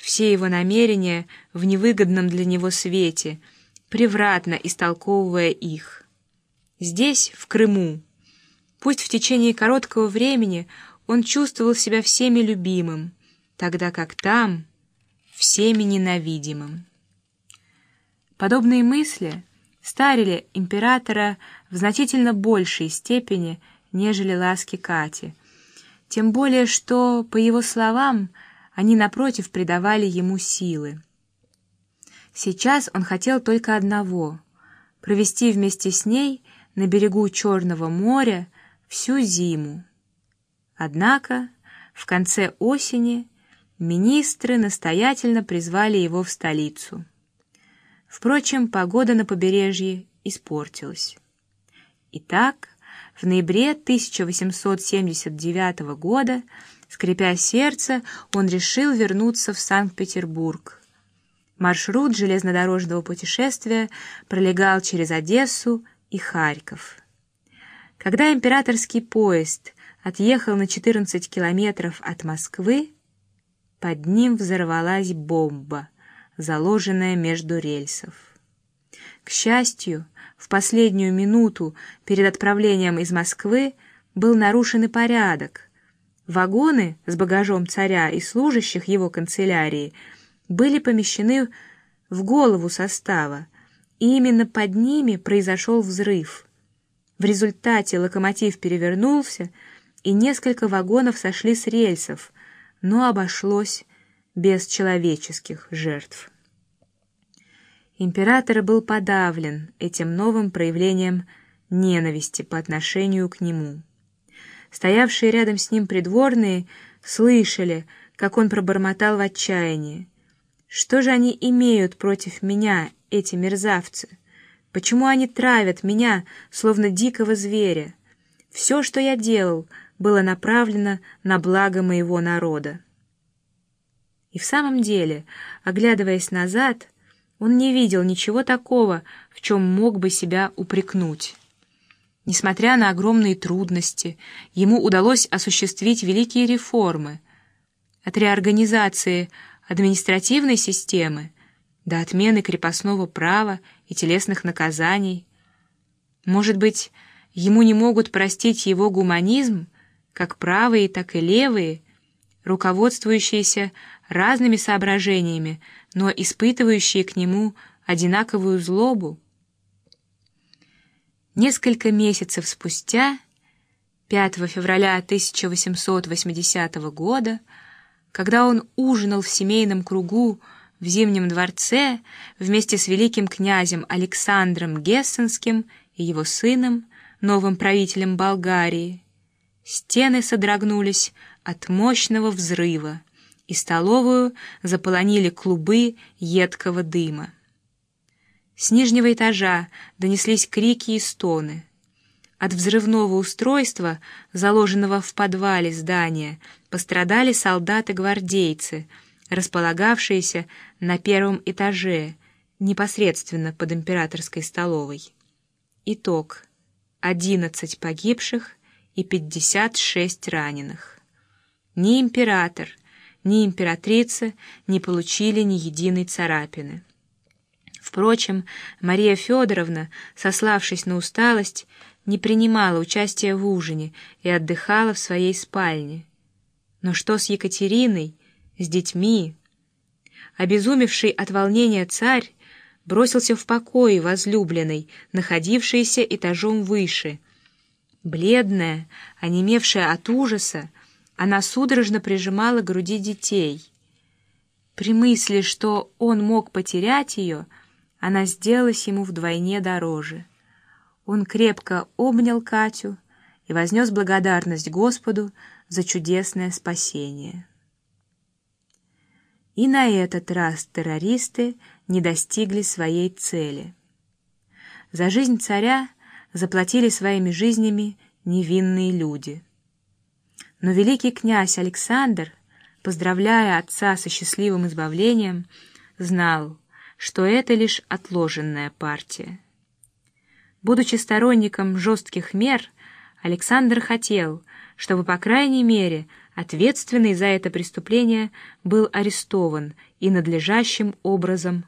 все его намерения в невыгодном для него свете, превратно истолковывая их. Здесь, в Крыму, пусть в течение короткого времени он чувствовал себя всеми любимым, тогда как там всеми ненавидимым. Подобные мысли старили императора в значительно большей степени, нежели ласки Кати, тем более что, по его словам, они напротив придавали ему силы. Сейчас он хотел только одного — провести вместе с ней на берегу Черного моря всю зиму. Однако в конце осени министры настоятельно призвали его в столицу. Впрочем, погода на побережье испортилась. Итак, в ноябре 1879 года, скрипя сердце, он решил вернуться в Санкт-Петербург. Маршрут железнодорожного путешествия пролегал через Одессу и Харьков. Когда императорский поезд отъехал на 14 километров от Москвы, под ним взорвалась бомба, заложенная между рельсов. К счастью, в последнюю минуту перед отправлением из Москвы был нарушен и порядок. Вагоны с багажом царя и служащих его канцелярии были помещены в голову состава, и именно под ними произошел взрыв. В результате локомотив перевернулся, и несколько вагонов сошли с рельсов, но обошлось без человеческих жертв. Император был подавлен этим новым проявлением ненависти по отношению к нему. Стоявшие рядом с ним придворные слышали, как он пробормотал в отчаянии: «Что же они имеют против меня, эти мерзавцы? Почему они травят меня, словно дикого зверя? Все, что я делал, было направлено на благо моего народа». И в самом деле, оглядываясь назад, он не видел ничего такого, в чем мог бы себя упрекнуть. Несмотря на огромные трудности, ему удалось осуществить великие реформы. От реорганизации административной системы до отмены крепостного права и телесных наказаний. Может быть, ему не могут простить его гуманизм, как правые, так и левые, руководствующиеся разными соображениями, но испытывающие к нему одинаковую злобу. Несколько месяцев спустя, 5 февраля 1880 года, когда он ужинал в семейном кругу в Зимнем дворце вместе с великим князем Александром Гессенским и его сыном, новым правителем Болгарии, стены содрогнулись от мощного взрыва, и столовую заполонили клубы едкого дыма. С нижнего этажа донеслись крики и стоны. От взрывного устройства, заложенного в подвале здания, пострадали солдаты-гвардейцы, располагавшиеся на первом этаже, непосредственно под императорской столовой. Итог: 11 погибших и 56 раненых. Ни император, ни императрица не получили ни единой царапины. Впрочем, Мария Федоровна, сославшись на усталость, не принимала участия в ужине и отдыхала в своей спальне. Но что с Екатериной, с детьми? Обезумевший от волнения царь бросился в покои возлюбленной, находившейся этажом выше. Бледная, онемевшая от ужаса, она судорожно прижимала к груди детей. При мысли, что он мог потерять ее, она сделалась ему вдвойне дороже. Он крепко обнял Катю и вознес благодарность Господу за чудесное спасение. И на этот раз террористы не достигли своей цели. За жизнь царя заплатили своими жизнями невинные люди. Но великий князь Александр, поздравляя отца со счастливым избавлением, знал, что это лишь отложенная партия. Будучи сторонником жестких мер, Александр хотел, чтобы, по крайней мере, ответственный за это преступление был арестован и надлежащим образом